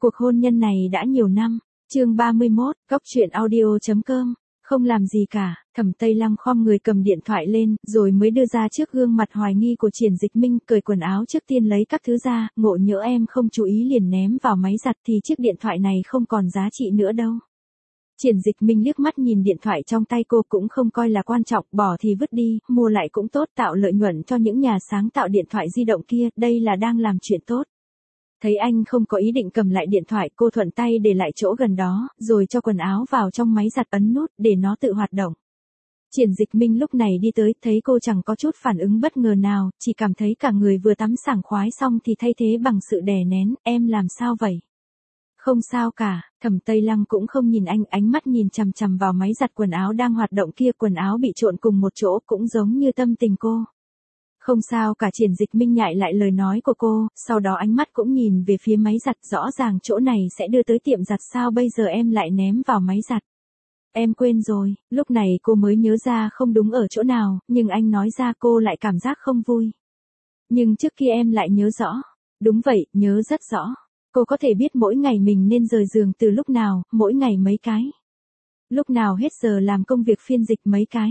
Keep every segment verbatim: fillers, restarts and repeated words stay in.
Cuộc hôn nhân này đã nhiều năm. Chương ba mươi mốt, Góc truyện audio chấm com. Không làm gì cả, Thẩm Tây Lăng khom người cầm điện thoại lên, rồi mới đưa ra trước gương mặt hoài nghi của Triển Dịch Minh, cởi quần áo trước tiên lấy các thứ ra, ngộ nhỡ em không chú ý liền ném vào máy giặt thì chiếc điện thoại này không còn giá trị nữa đâu. Triển Dịch Minh liếc mắt nhìn điện thoại trong tay cô cũng không coi là quan trọng, bỏ thì vứt đi, mua lại cũng tốt, tạo lợi nhuận cho những nhà sáng tạo điện thoại di động kia, đây là đang làm chuyện tốt. Thấy anh không có ý định cầm lại điện thoại, cô thuận tay để lại chỗ gần đó, rồi cho quần áo vào trong máy giặt ấn nút để nó tự hoạt động. Triển Dịch Minh lúc này đi tới, thấy cô chẳng có chút phản ứng bất ngờ nào, chỉ cảm thấy cả người vừa tắm sảng khoái xong thì thay thế bằng sự đè nén, em làm sao vậy? Không sao cả, Thẩm Tây Lăng cũng không nhìn anh, ánh mắt nhìn chằm chằm vào máy giặt quần áo đang hoạt động kia, quần áo bị trộn cùng một chỗ cũng giống như tâm tình cô. Không sao cả, Triển Dịch Minh nhại lại lời nói của cô, sau đó ánh mắt cũng nhìn về phía máy giặt, rõ ràng chỗ này sẽ đưa tới tiệm giặt, sao bây giờ em lại ném vào máy giặt? Em quên rồi, lúc này cô mới nhớ ra không đúng ở chỗ nào, nhưng anh nói ra cô lại cảm giác không vui. Nhưng trước kia em lại nhớ rõ. Đúng vậy, nhớ rất rõ. Cô có thể biết mỗi ngày mình nên rời giường từ lúc nào, mỗi ngày mấy cái. Lúc nào hết giờ làm công việc phiên dịch mấy cái.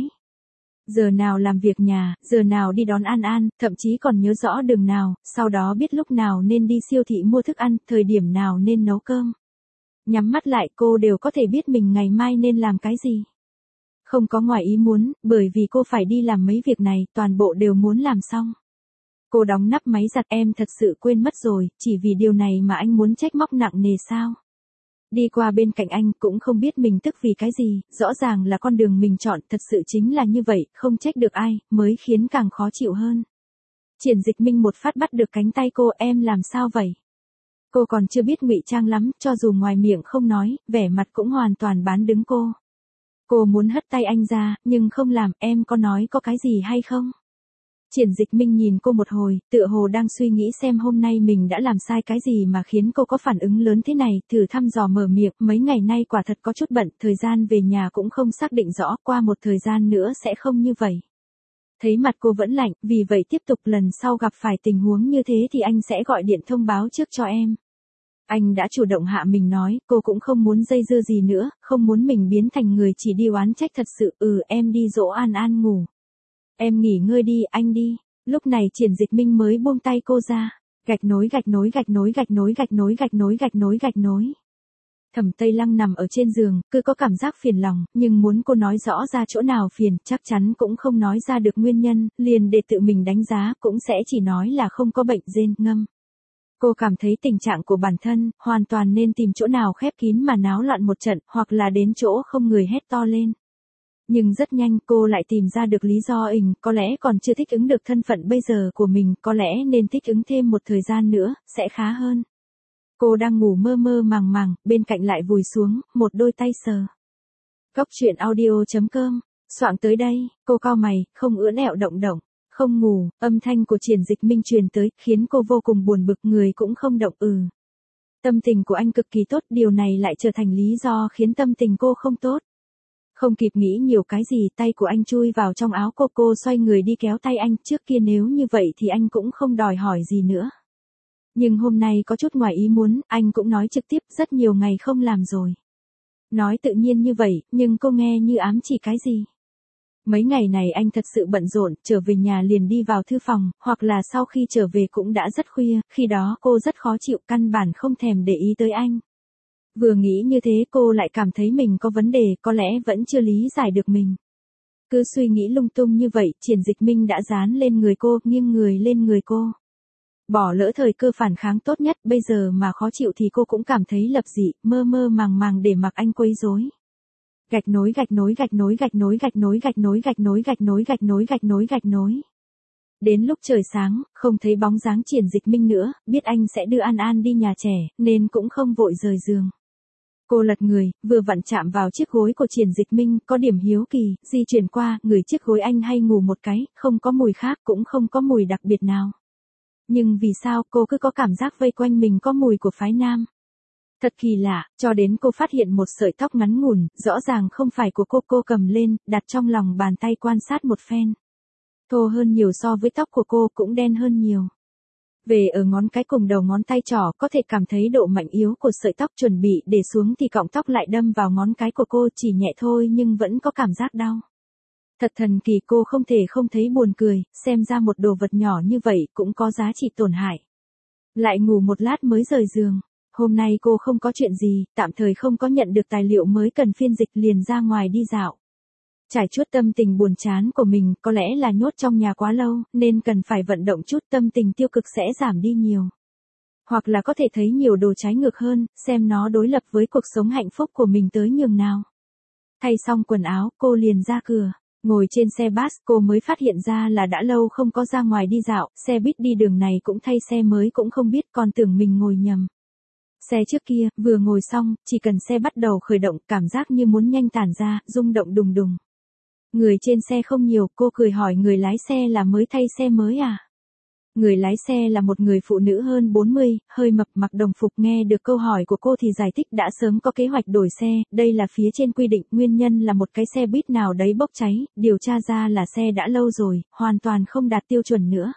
Giờ nào làm việc nhà, giờ nào đi đón An An, thậm chí còn nhớ rõ đường nào, sau đó biết lúc nào nên đi siêu thị mua thức ăn, thời điểm nào nên nấu cơm. Nhắm mắt lại cô đều có thể biết mình ngày mai nên làm cái gì. Không có ngoài ý muốn, bởi vì cô phải đi làm mấy việc này, toàn bộ đều muốn làm xong. Cô đóng nắp máy giặt, em thật sự quên mất rồi, chỉ vì điều này mà anh muốn trách móc nặng nề sao? Đi qua bên cạnh anh cũng không biết mình tức vì cái gì, rõ ràng là con đường mình chọn, thật sự chính là như vậy, không trách được ai, mới khiến càng khó chịu hơn. Triển Dịch Minh một phát bắt được cánh tay cô, em làm sao vậy? Cô còn chưa biết ngụy trang lắm, cho dù ngoài miệng không nói, vẻ mặt cũng hoàn toàn bán đứng cô. Cô muốn hất tay anh ra, nhưng không làm, em có nói có cái gì hay không? Triển Dịch Minh nhìn cô một hồi, tựa hồ đang suy nghĩ xem hôm nay mình đã làm sai cái gì mà khiến cô có phản ứng lớn thế này, thử thăm dò mở miệng, mấy ngày nay quả thật có chút bận, thời gian về nhà cũng không xác định rõ, qua một thời gian nữa sẽ không như vậy. Thấy mặt cô vẫn lạnh, vì vậy tiếp tục, lần sau gặp phải tình huống như thế thì anh sẽ gọi điện thông báo trước cho em. Anh đã chủ động hạ mình nói, cô cũng không muốn dây dưa gì nữa, không muốn mình biến thành người chỉ đi oán trách thật sự, ừ em đi dỗ An An ngủ. Em nghỉ ngơi đi, anh đi. Lúc này Triển Dịch Minh mới buông tay cô ra. Gạch nối gạch nối gạch nối gạch nối gạch nối gạch nối gạch nối gạch nối. Thẩm Tây Lăng nằm ở trên giường, cứ có cảm giác phiền lòng, nhưng muốn cô nói rõ ra chỗ nào phiền, chắc chắn cũng không nói ra được nguyên nhân, liền để tự mình đánh giá, cũng sẽ chỉ nói là không có bệnh rên ngâm. Cô cảm thấy tình trạng của bản thân, hoàn toàn nên tìm chỗ nào khép kín mà náo loạn một trận, hoặc là đến chỗ không người hét to lên. Nhưng rất nhanh cô lại tìm ra được lý do ình, có lẽ còn chưa thích ứng được thân phận bây giờ của mình, có lẽ nên thích ứng thêm một thời gian nữa, sẽ khá hơn. Cô đang ngủ mơ mơ màng màng, bên cạnh lại vùi xuống, một đôi tay sờ. Góc truyện audio chấm com, soạn tới đây, cô cau mày, không ưỡn ẹo động động, không ngủ, âm thanh của Triển Dịch Minh truyền tới, khiến cô vô cùng buồn bực, người cũng không động, ừ. Tâm tình của anh cực kỳ tốt, điều này lại trở thành lý do khiến tâm tình cô không tốt. Không kịp nghĩ nhiều cái gì, tay của anh chui vào trong áo cô, cô xoay người đi kéo tay anh, trước kia nếu như vậy thì anh cũng không đòi hỏi gì nữa. Nhưng hôm nay có chút ngoài ý muốn, anh cũng nói trực tiếp, rất nhiều ngày không làm rồi. Nói tự nhiên như vậy, nhưng cô nghe như ám chỉ cái gì. Mấy ngày này anh thật sự bận rộn, trở về nhà liền đi vào thư phòng, hoặc là sau khi trở về cũng đã rất khuya, khi đó cô rất khó chịu, căn bản không thèm để ý tới anh. Vừa nghĩ như thế cô lại cảm thấy mình có vấn đề, có lẽ vẫn chưa lý giải được mình. Cứ suy nghĩ lung tung như vậy, Triển Dịch Minh đã dán lên người cô, nghiêng người lên người cô. Bỏ lỡ thời cơ phản kháng tốt nhất, bây giờ mà khó chịu thì cô cũng cảm thấy lập dị, mơ mơ màng màng để mặc anh quấy rối. Gạch nối gạch nối gạch nối gạch nối gạch nối gạch nối gạch nối gạch nối gạch nối gạch nối gạch nối. Đến lúc trời sáng, không thấy bóng dáng Triển Dịch Minh nữa, biết anh sẽ đưa An An đi nhà trẻ, nên cũng không vội rời giường. Cô lật người, vừa vặn chạm vào chiếc gối của Triển Dịch Minh, có điểm hiếu kỳ, di chuyển qua, ngửi chiếc gối anh hay ngủ một cái, không có mùi khác, cũng không có mùi đặc biệt nào. Nhưng vì sao cô cứ có cảm giác vây quanh mình có mùi của phái nam? Thật kỳ lạ, cho đến cô phát hiện một sợi tóc ngắn ngủn, rõ ràng không phải của cô, cô cầm lên, đặt trong lòng bàn tay quan sát một phen. Thô hơn nhiều so với tóc của cô, cũng đen hơn nhiều. Về ở ngón cái cùng đầu ngón tay trỏ có thể cảm thấy độ mạnh yếu của sợi tóc chuẩn bị để xuống thì cọng tóc lại đâm vào ngón cái của cô chỉ nhẹ thôi nhưng vẫn có cảm giác đau. Thật thần kỳ, cô không thể không thấy buồn cười, xem ra một đồ vật nhỏ như vậy cũng có giá trị tổn hại. Lại ngủ một lát mới rời giường. Hôm nay cô không có chuyện gì, tạm thời không có nhận được tài liệu mới cần phiên dịch liền ra ngoài đi dạo. Trải chuốt tâm tình buồn chán của mình, có lẽ là nhốt trong nhà quá lâu, nên cần phải vận động chút, tâm tình tiêu cực sẽ giảm đi nhiều. Hoặc là có thể thấy nhiều đồ trái ngược hơn, xem nó đối lập với cuộc sống hạnh phúc của mình tới nhường nào. Thay xong quần áo, cô liền ra cửa. Ngồi trên xe bus, cô mới phát hiện ra là đã lâu không có ra ngoài đi dạo, xe buýt đi đường này cũng thay xe mới cũng không biết, còn tưởng mình ngồi nhầm. Xe trước kia, vừa ngồi xong, chỉ cần xe bắt đầu khởi động, cảm giác như muốn nhanh tản ra, rung động đùng đùng. Người trên xe không nhiều, cô cười hỏi người lái xe là mới thay xe mới à? Người lái xe là một người phụ nữ hơn bốn mươi, hơi mập, mặc đồng phục. Nghe được câu hỏi của cô thì giải thích đã sớm có kế hoạch đổi xe, đây là phía trên quy định, nguyên nhân là một cái xe buýt nào đấy bốc cháy, điều tra ra là xe đã lâu rồi, hoàn toàn không đạt tiêu chuẩn nữa.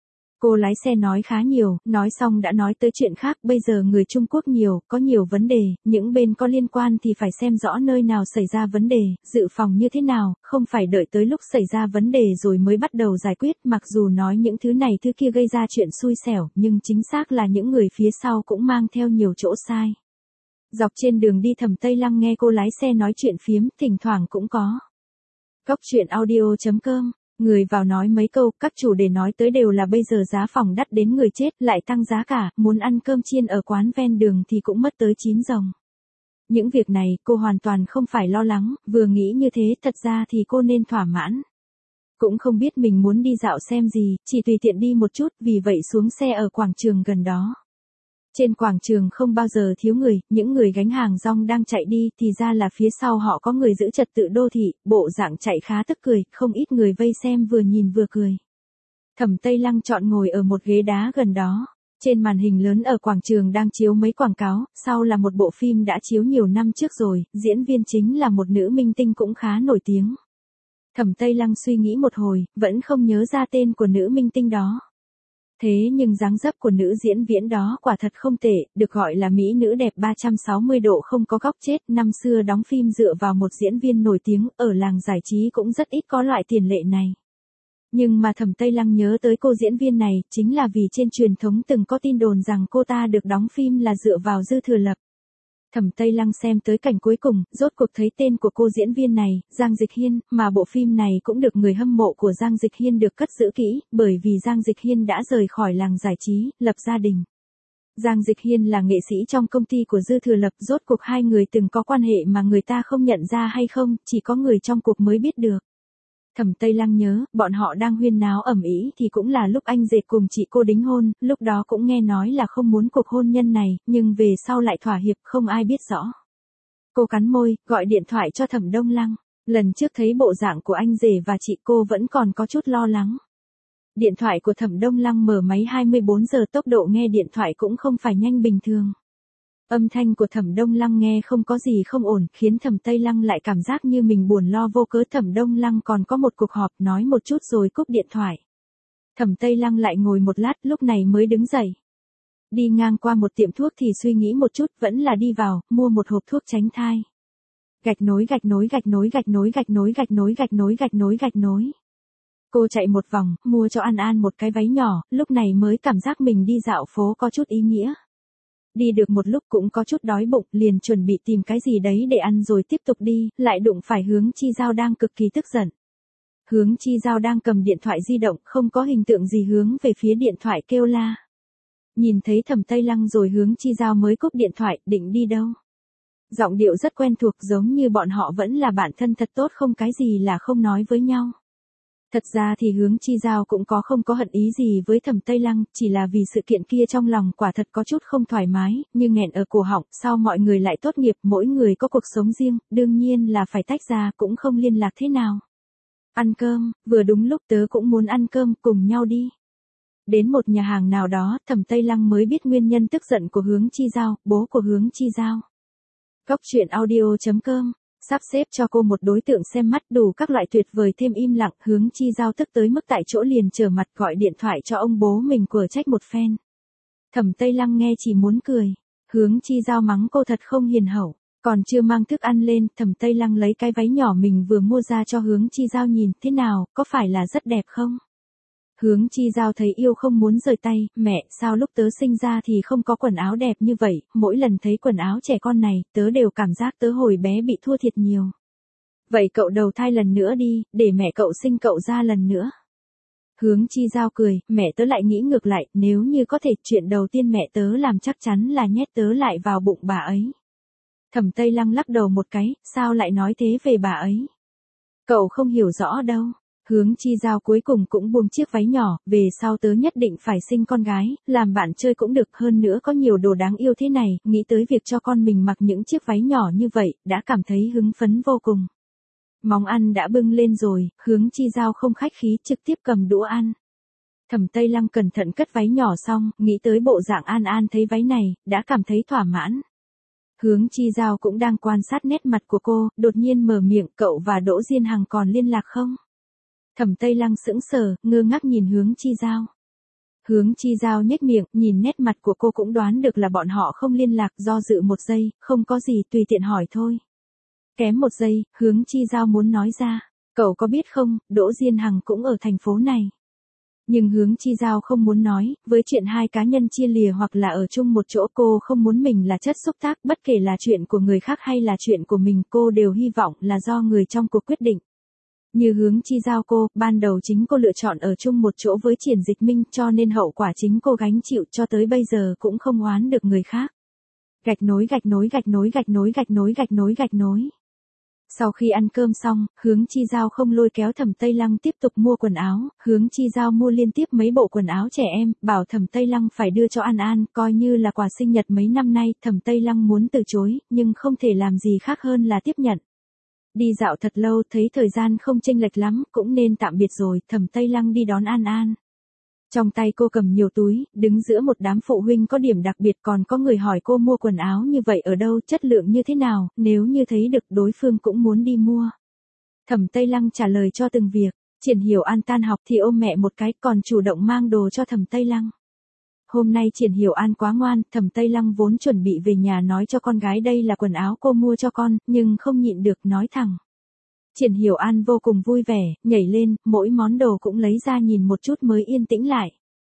Cô lái xe nói khá nhiều, nói xong đã nói tới chuyện khác, bây giờ người Trung Quốc nhiều, có nhiều vấn đề, những bên có liên quan thì phải xem rõ nơi nào xảy ra vấn đề, dự phòng như thế nào, không phải đợi tới lúc xảy ra vấn đề rồi mới bắt đầu giải quyết, mặc dù nói những thứ này thứ kia gây ra chuyện xui xẻo, nhưng chính xác là những người phía sau cũng mang theo nhiều chỗ sai. Dọc trên đường đi Thẩm Tây Lăng nghe cô lái xe nói chuyện phiếm, thỉnh thoảng cũng có. Cóc truyện audio chấm com. Người vào nói mấy câu, các chủ đề nói tới đều là bây giờ giá phòng đắt đến người chết, lại tăng giá cả, muốn ăn cơm chiên ở quán ven đường thì cũng mất tới chín ròng. Những việc này, cô hoàn toàn không phải lo lắng, vừa nghĩ như thế, thật ra thì cô nên thỏa mãn. Cũng không biết mình muốn đi dạo xem gì, chỉ tùy tiện đi một chút, vì vậy xuống xe ở quảng trường gần đó. Trên quảng trường không bao giờ thiếu người, những người gánh hàng rong đang chạy đi thì ra là phía sau họ có người giữ trật tự đô thị, bộ dạng chạy khá tức cười, không ít người vây xem vừa nhìn vừa cười. Thẩm Tây Lăng chọn ngồi ở một ghế đá gần đó. Trên màn hình lớn ở quảng trường đang chiếu mấy quảng cáo, sau là một bộ phim đã chiếu nhiều năm trước rồi, diễn viên chính là một nữ minh tinh cũng khá nổi tiếng. Thẩm Tây Lăng suy nghĩ một hồi, vẫn không nhớ ra tên của nữ minh tinh đó. Thế nhưng dáng dấp của nữ diễn viên đó quả thật không tệ, được gọi là mỹ nữ đẹp ba trăm sáu mươi độ không có góc chết, năm xưa đóng phim dựa vào một diễn viên nổi tiếng, ở làng giải trí cũng rất ít có loại tiền lệ này. Nhưng mà Thẩm Tây Lăng nhớ tới cô diễn viên này, chính là vì trên truyền thống từng có tin đồn rằng cô ta được đóng phim là dựa vào Dư Thừa Lập. Thẩm Tây Lăng xem tới cảnh cuối cùng, rốt cuộc thấy tên của cô diễn viên này, Giang Dịch Hiên, mà bộ phim này cũng được người hâm mộ của Giang Dịch Hiên được cất giữ kỹ, bởi vì Giang Dịch Hiên đã rời khỏi làng giải trí, lập gia đình. Giang Dịch Hiên là nghệ sĩ trong công ty của Dư Thừa Lập, rốt cuộc hai người từng có quan hệ mà người ta không nhận ra hay không, chỉ có người trong cuộc mới biết được. Thẩm Tây Lăng nhớ, bọn họ đang huyên náo ầm ĩ thì cũng là lúc anh rể cùng chị cô đính hôn, lúc đó cũng nghe nói là không muốn cuộc hôn nhân này, nhưng về sau lại thỏa hiệp, không ai biết rõ. Cô cắn môi, gọi điện thoại cho Thẩm Đông Lăng. Lần trước thấy bộ dạng của anh rể và chị cô vẫn còn có chút lo lắng. Điện thoại của Thẩm Đông Lăng mở máy hai mươi bốn giờ, tốc độ nghe điện thoại cũng không phải nhanh bình thường. Âm thanh của Thẩm Đông Lăng nghe không có gì không ổn, khiến Thẩm Tây Lăng lại cảm giác như mình buồn lo vô cớ. Thẩm Đông Lăng còn có một cuộc họp, nói một chút rồi cúp điện thoại. Thẩm Tây Lăng lại ngồi một lát, lúc này mới đứng dậy. Đi ngang qua một tiệm thuốc thì suy nghĩ một chút, vẫn là đi vào, mua một hộp thuốc tránh thai. Gạch nối gạch nối gạch nối gạch nối gạch nối gạch nối gạch nối gạch nối gạch nối. Cô chạy một vòng, mua cho An An một cái váy nhỏ, lúc này mới cảm giác mình đi dạo phố có chút ý nghĩa. Đi được một lúc cũng có chút đói bụng, liền chuẩn bị tìm cái gì đấy để ăn rồi tiếp tục đi, lại đụng phải Hướng Chi Giao đang cực kỳ tức giận. Hướng Chi Giao đang cầm điện thoại di động, không có hình tượng gì hướng về phía điện thoại kêu la. Nhìn thấy Thẩm Tây Lăng rồi Hướng Chi Giao mới cúp điện thoại, định đi đâu. Giọng điệu rất quen thuộc, giống như bọn họ vẫn là bạn thân thật tốt, không cái gì là không nói với nhau. Thật ra thì Hướng Chi Giao cũng có không có hận ý gì với Thẩm Tây Lăng, chỉ là vì sự kiện kia trong lòng quả thật có chút không thoải mái, như nghẹn ở cổ họng, sau mọi người lại tốt nghiệp, mỗi người có cuộc sống riêng, đương nhiên là phải tách ra, cũng không liên lạc thế nào. Ăn cơm, vừa đúng lúc tớ cũng muốn ăn cơm, cùng nhau đi. Đến một nhà hàng nào đó, Thẩm Tây Lăng mới biết nguyên nhân tức giận của Hướng Chi Giao, bố của Hướng Chi Giao. Cóc truyện audio chấm com Sắp xếp cho cô một đối tượng xem mắt đủ các loại tuyệt vời thêm im lặng, Hướng Chi Giao tức tới mức tại chỗ liền trở mặt gọi điện thoại cho ông bố mình của trách một phen. Thẩm Tây Lăng nghe chỉ muốn cười. Hướng Chi Giao mắng cô thật không hiền hậu. Còn chưa mang thức ăn lên, Thẩm Tây Lăng lấy cái váy nhỏ mình vừa mua ra cho Hướng Chi Giao nhìn, thế nào, có phải là rất đẹp không? Hướng Chi Giao thấy yêu không muốn rời tay, mẹ, sao lúc tớ sinh ra thì không có quần áo đẹp như vậy, mỗi lần thấy quần áo trẻ con này, tớ đều cảm giác tớ hồi bé bị thua thiệt nhiều. Vậy cậu đầu thai lần nữa đi, để mẹ cậu sinh cậu ra lần nữa. Hướng Chi Giao cười, mẹ tớ lại nghĩ ngược lại, nếu như có thể, chuyện đầu tiên mẹ tớ làm chắc chắn là nhét tớ lại vào bụng bà ấy. Thẩm Tây Lăng lắc đầu một cái, sao lại nói thế về bà ấy? Cậu không hiểu rõ đâu. Hướng Chi Giao cuối cùng cũng buông chiếc váy nhỏ, về sau tớ nhất định phải sinh con gái, làm bạn chơi cũng được, hơn nữa có nhiều đồ đáng yêu thế này, nghĩ tới việc cho con mình mặc những chiếc váy nhỏ như vậy, đã cảm thấy hứng phấn vô cùng. Món ăn đã bưng lên rồi, Hướng Chi Giao không khách khí trực tiếp cầm đũa ăn. Thẩm Tây Lăng cẩn thận cất váy nhỏ xong, nghĩ tới bộ dạng An An thấy váy này, đã cảm thấy thỏa mãn. Hướng Chi Giao cũng đang quan sát nét mặt của cô, đột nhiên mở miệng, cậu và Đỗ Diên Hằng còn liên lạc không? Thẩm Tây Lăng sững sờ, ngơ ngác nhìn Hướng Chi Giao. Hướng Chi Giao nhếch miệng, nhìn nét mặt của cô cũng đoán được là bọn họ không liên lạc, do dự một giây, không có gì, tùy tiện hỏi thôi. Kém một giây, Hướng Chi Giao muốn nói ra, cậu có biết không, Đỗ Diên Hằng cũng ở thành phố này. Nhưng Hướng Chi Giao không muốn nói, với chuyện hai cá nhân chia lìa hoặc là ở chung một chỗ, cô không muốn mình là chất xúc tác, bất kể là chuyện của người khác hay là chuyện của mình, cô đều hy vọng là do người trong cuộc quyết định. Như Hướng Chi Giao cô, ban đầu chính cô lựa chọn ở chung một chỗ với Triển Dịch Minh, cho nên hậu quả chính cô gánh chịu, cho tới bây giờ cũng không oán được người khác. Gạch nối gạch nối gạch nối gạch nối gạch nối gạch nối gạch nối. Sau khi ăn cơm xong, Hướng Chi Giao không lôi kéo Thẩm Tây Lăng tiếp tục mua quần áo, Hướng Chi Giao mua liên tiếp mấy bộ quần áo trẻ em, bảo Thẩm Tây Lăng phải đưa cho An An, coi như là quà sinh nhật mấy năm nay, Thẩm Tây Lăng muốn từ chối, nhưng không thể làm gì khác hơn là tiếp nhận. Đi dạo thật lâu, thấy thời gian không chênh lệch lắm, cũng nên tạm biệt rồi, Thẩm Tây Lăng đi đón An An. Trong tay cô cầm nhiều túi, đứng giữa một đám phụ huynh có điểm đặc biệt, còn có người hỏi cô mua quần áo như vậy ở đâu, chất lượng như thế nào, nếu như thấy được đối phương cũng muốn đi mua. Thẩm Tây Lăng trả lời cho từng việc, Triển Hiểu An tan học thì ôm mẹ một cái, còn chủ động mang đồ cho Thẩm Tây Lăng. Hôm nay Triển Hiểu An quá ngoan, Thẩm Tây Lăng vốn chuẩn bị về nhà nói cho con gái đây là quần áo cô mua cho con, nhưng không nhịn được nói thẳng. Triển Hiểu An vô cùng vui vẻ, nhảy lên, mỗi món đồ cũng lấy ra nhìn một chút mới yên tĩnh lại.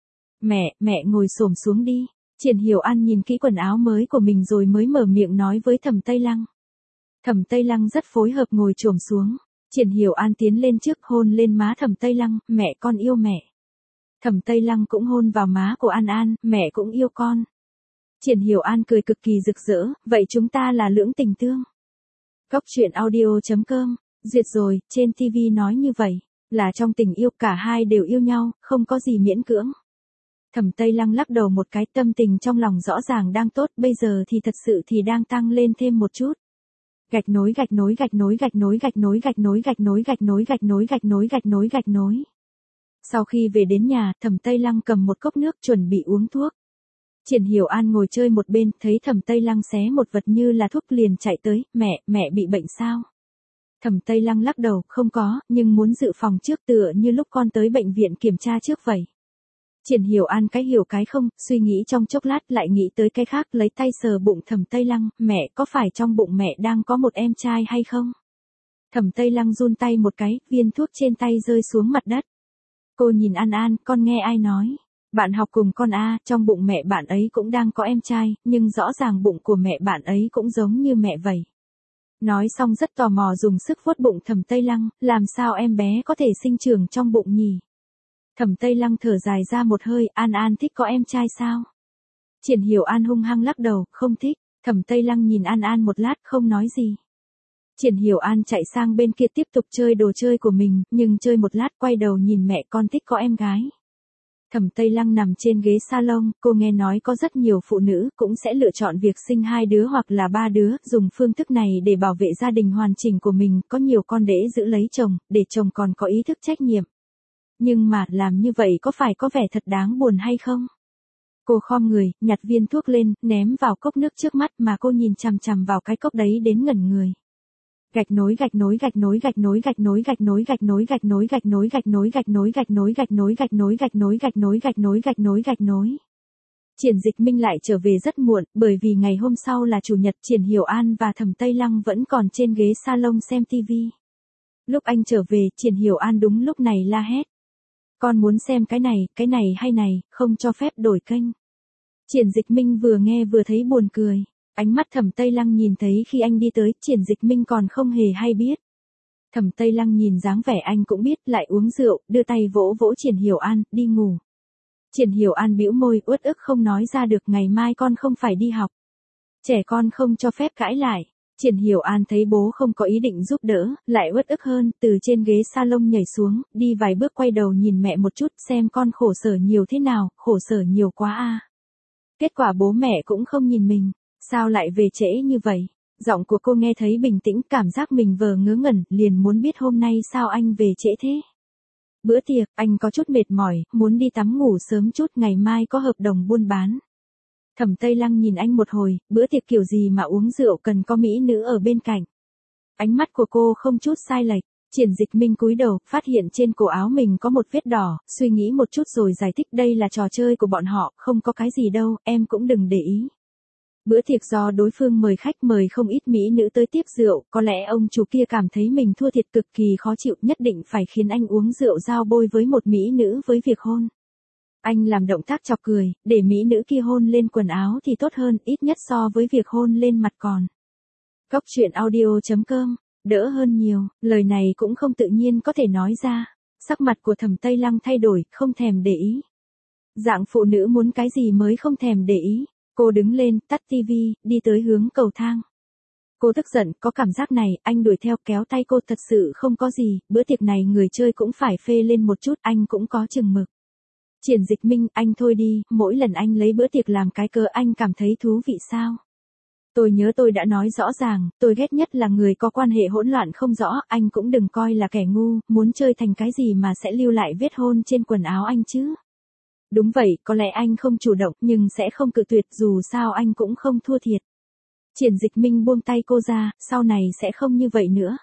Mẹ, mẹ ngồi xổm xuống đi. Triển Hiểu An nhìn kỹ quần áo mới của mình rồi mới mở miệng nói với Thẩm Tây Lăng. Thẩm Tây Lăng rất phối hợp ngồi xổm xuống. Triển Hiểu An tiến lên trước hôn lên má Thẩm Tây Lăng, mẹ con yêu mẹ. Thẩm Tây Lăng cũng hôn vào má của An An, mẹ cũng yêu con. Triển Hiểu An cười cực kỳ rực rỡ, vậy chúng ta là lưỡng tình tương. Cóc truyện audio chấm com, duyệt rồi, trên ti vi nói như vậy, là trong tình yêu cả hai đều yêu nhau, không có gì miễn cưỡng. Thẩm Tây Lăng lắc đầu một cái, tâm tình trong lòng rõ ràng đang tốt, bây giờ thì thật sự thì đang tăng lên thêm một chút. Gạch nối gạch nối gạch nối gạch nối gạch nối gạch nối gạch nối gạch nối gạch nối gạch nối gạch nối gạch nối. Sau khi về đến nhà, Thẩm Tây Lăng cầm một cốc nước chuẩn bị uống thuốc. Triển Hiểu An ngồi chơi một bên, thấy Thẩm Tây Lăng xé một vật như là thuốc liền chạy tới, mẹ, mẹ bị bệnh sao? Thẩm Tây Lăng lắc đầu, không có, nhưng muốn dự phòng trước tựa như lúc con tới bệnh viện kiểm tra trước vậy. Triển Hiểu An cái hiểu cái không, suy nghĩ trong chốc lát lại nghĩ tới cái khác, lấy tay sờ bụng Thẩm Tây Lăng, mẹ có phải trong bụng mẹ đang có một em trai hay không? Thẩm Tây Lăng run tay một cái, viên thuốc trên tay rơi xuống mặt đất. Cô nhìn An An, con nghe ai nói? Bạn học cùng con a, trong bụng mẹ bạn ấy cũng đang có em trai, nhưng rõ ràng bụng của mẹ bạn ấy cũng giống như mẹ vậy. Nói xong rất tò mò dùng sức vuốt bụng Thẩm Tây Lăng, làm sao em bé có thể sinh trưởng trong bụng nhỉ? Thẩm Tây Lăng thở dài ra một hơi, An An thích có em trai sao? Triển Hiểu An hung hăng lắc đầu, không thích. Thẩm Tây Lăng nhìn An An một lát không nói gì. Triển Hiểu An chạy sang bên kia tiếp tục chơi đồ chơi của mình, nhưng chơi một lát quay đầu nhìn mẹ, con thích có em gái. Thẩm Tây Lăng nằm trên ghế salon, cô nghe nói có rất nhiều phụ nữ cũng sẽ lựa chọn việc sinh hai đứa hoặc là ba đứa, dùng phương thức này để bảo vệ gia đình hoàn chỉnh của mình, có nhiều con để giữ lấy chồng, để chồng còn có ý thức trách nhiệm. Nhưng mà, làm như vậy có phải có vẻ thật đáng buồn hay không? Cô khom người, nhặt viên thuốc lên, ném vào cốc nước trước mắt mà cô nhìn chằm chằm vào cái cốc đấy đến ngẩn người. Gạch nối gạch nối gạch nối gạch nối gạch nối gạch nối gạch nối gạch nối gạch nối gạch nối gạch nối gạch nối gạch nối gạch nối gạch nối gạch nối gạch nối gạch nối gạch nối. Triển Dịch Minh lại trở về rất muộn, bởi vì ngày hôm sau là chủ nhật. Triển Hiểu An và Thẩm Tây Lăng vẫn còn trên ghế salon xem tivi. Lúc anh trở về, Triển Hiểu An đúng lúc này la hét. Con muốn xem cái này, cái này hay này, không cho phép đổi kênh. Triển Dịch Minh vừa nghe vừa thấy buồn cười. Ánh mắt Thẩm Tây Lăng nhìn thấy khi anh đi tới, Triển Dịch Minh còn không hề hay biết. Thẩm Tây Lăng nhìn dáng vẻ anh cũng biết, lại uống rượu, đưa tay vỗ vỗ Triển Hiểu An, đi ngủ. Triển Hiểu An bĩu môi, uất ức không nói ra được, ngày mai con không phải đi học. Trẻ con không cho phép cãi lại. Triển Hiểu An thấy bố không có ý định giúp đỡ, lại uất ức hơn, từ trên ghế salon nhảy xuống, đi vài bước quay đầu nhìn mẹ một chút, xem con khổ sở nhiều thế nào, khổ sở nhiều quá a. Kết quả bố mẹ cũng không nhìn mình, sao lại về trễ như vậy? Giọng của cô nghe thấy bình tĩnh, cảm giác mình vờ ngớ ngẩn, liền muốn biết hôm nay sao anh về trễ thế. Bữa tiệc, anh có chút mệt mỏi, muốn đi tắm ngủ sớm chút, ngày mai có hợp đồng buôn bán. Thẩm Tây Lăng nhìn anh một hồi, bữa tiệc kiểu gì mà uống rượu cần có mỹ nữ ở bên cạnh. Ánh mắt của cô không chút sai lệch. Triển Dịch Minh cúi đầu, phát hiện trên cổ áo mình có một vết đỏ, suy nghĩ một chút rồi giải thích, đây là trò chơi của bọn họ, không có cái gì đâu, em cũng đừng để ý. Bữa tiệc do đối phương mời khách, mời không ít mỹ nữ tới tiếp rượu, có lẽ ông chủ kia cảm thấy mình thua thiệt cực kỳ khó chịu, nhất định phải khiến anh uống rượu giao bôi với một mỹ nữ với việc hôn. Anh làm động tác chọc cười, để mỹ nữ kia hôn lên quần áo thì tốt hơn, ít nhất so với việc hôn lên mặt còn. Cốc truyện audio chấm com, đỡ hơn nhiều, lời này cũng không tự nhiên có thể nói ra. Sắc mặt của Thẩm Tây Lăng thay đổi, không thèm để ý. Dạng phụ nữ muốn cái gì mới không thèm để ý. Cô đứng lên, tắt tivi, đi tới hướng cầu thang. Cô tức giận, có cảm giác này, anh đuổi theo kéo tay cô, thật sự không có gì, bữa tiệc này người chơi cũng phải phê lên một chút, anh cũng có chừng mực. Triển Dịch Minh, anh thôi đi, mỗi lần anh lấy bữa tiệc làm cái cớ anh cảm thấy thú vị sao? Tôi nhớ tôi đã nói rõ ràng, tôi ghét nhất là người có quan hệ hỗn loạn không rõ, anh cũng đừng coi là kẻ ngu, muốn chơi thành cái gì mà sẽ lưu lại vết hôn trên quần áo anh chứ. Đúng vậy, có lẽ anh không chủ động, nhưng sẽ không cự tuyệt, dù sao anh cũng không thua thiệt. Triển Dịch Minh buông tay cô ra, sau này sẽ không như vậy nữa.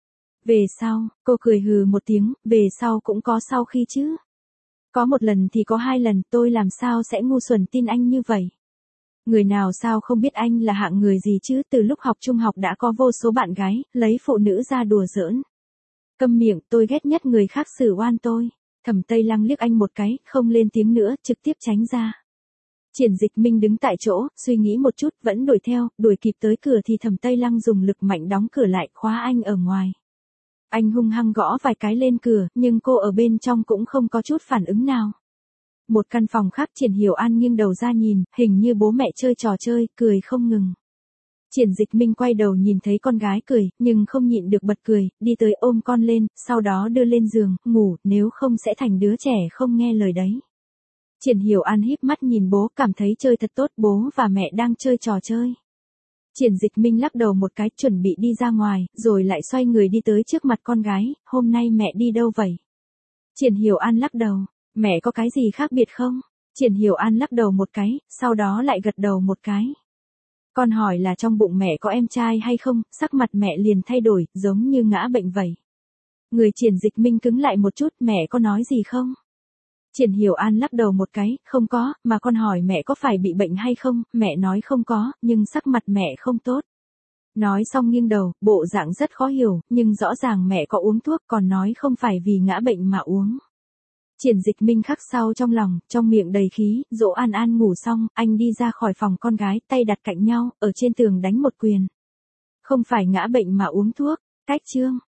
Về sau, cô cười hừ một tiếng, về sau cũng có sau khi chứ. Có một lần thì có hai lần, tôi làm sao sẽ ngu xuẩn tin anh như vậy. Người nào sao không biết anh là hạng người gì chứ, từ lúc học trung học đã có vô số bạn gái, lấy phụ nữ ra đùa giỡn. Câm miệng, tôi ghét nhất người khác xử oan tôi. Thẩm Tây Lăng liếc anh một cái, không lên tiếng nữa, trực tiếp tránh ra. Triển Dịch Minh đứng tại chỗ, suy nghĩ một chút, vẫn đuổi theo, đuổi kịp tới cửa thì Thẩm Tây Lăng dùng lực mạnh đóng cửa lại, khóa anh ở ngoài. Anh hung hăng gõ vài cái lên cửa, nhưng cô ở bên trong cũng không có chút phản ứng nào. Một căn phòng khác, Triển Hiểu An nghiêng đầu ra nhìn, hình như bố mẹ chơi trò chơi, cười không ngừng. Triển Dịch Minh quay đầu nhìn thấy con gái cười, nhưng không nhịn được bật cười, đi tới ôm con lên, sau đó đưa lên giường, ngủ, nếu không sẽ thành đứa trẻ không nghe lời đấy. Triển Hiểu An híp mắt nhìn bố, cảm thấy chơi thật tốt, bố và mẹ đang chơi trò chơi. Triển Dịch Minh lắc đầu một cái, chuẩn bị đi ra ngoài, rồi lại xoay người đi tới trước mặt con gái, hôm nay mẹ đi đâu vậy? Triển Hiểu An lắc đầu, mẹ có cái gì khác biệt không? Triển Hiểu An lắc đầu một cái, sau đó lại gật đầu một cái. Con hỏi là trong bụng mẹ có em trai hay không, sắc mặt mẹ liền thay đổi, giống như ngã bệnh vậy. Người Triển Dịch Minh cứng lại một chút, mẹ có nói gì không? Triển Hiểu An lắc đầu một cái, không có, mà con hỏi mẹ có phải bị bệnh hay không, mẹ nói không có, nhưng sắc mặt mẹ không tốt. Nói xong nghiêng đầu, bộ dạng rất khó hiểu, nhưng rõ ràng mẹ có uống thuốc, còn nói không phải vì ngã bệnh mà uống. Triển Dịch Minh khắc sau trong lòng, trong miệng đầy khí, dỗ An An ngủ xong, anh đi ra khỏi phòng con gái, tay đặt cạnh nhau, ở trên tường đánh một quyền. Không phải ngã bệnh mà uống thuốc, cách chương.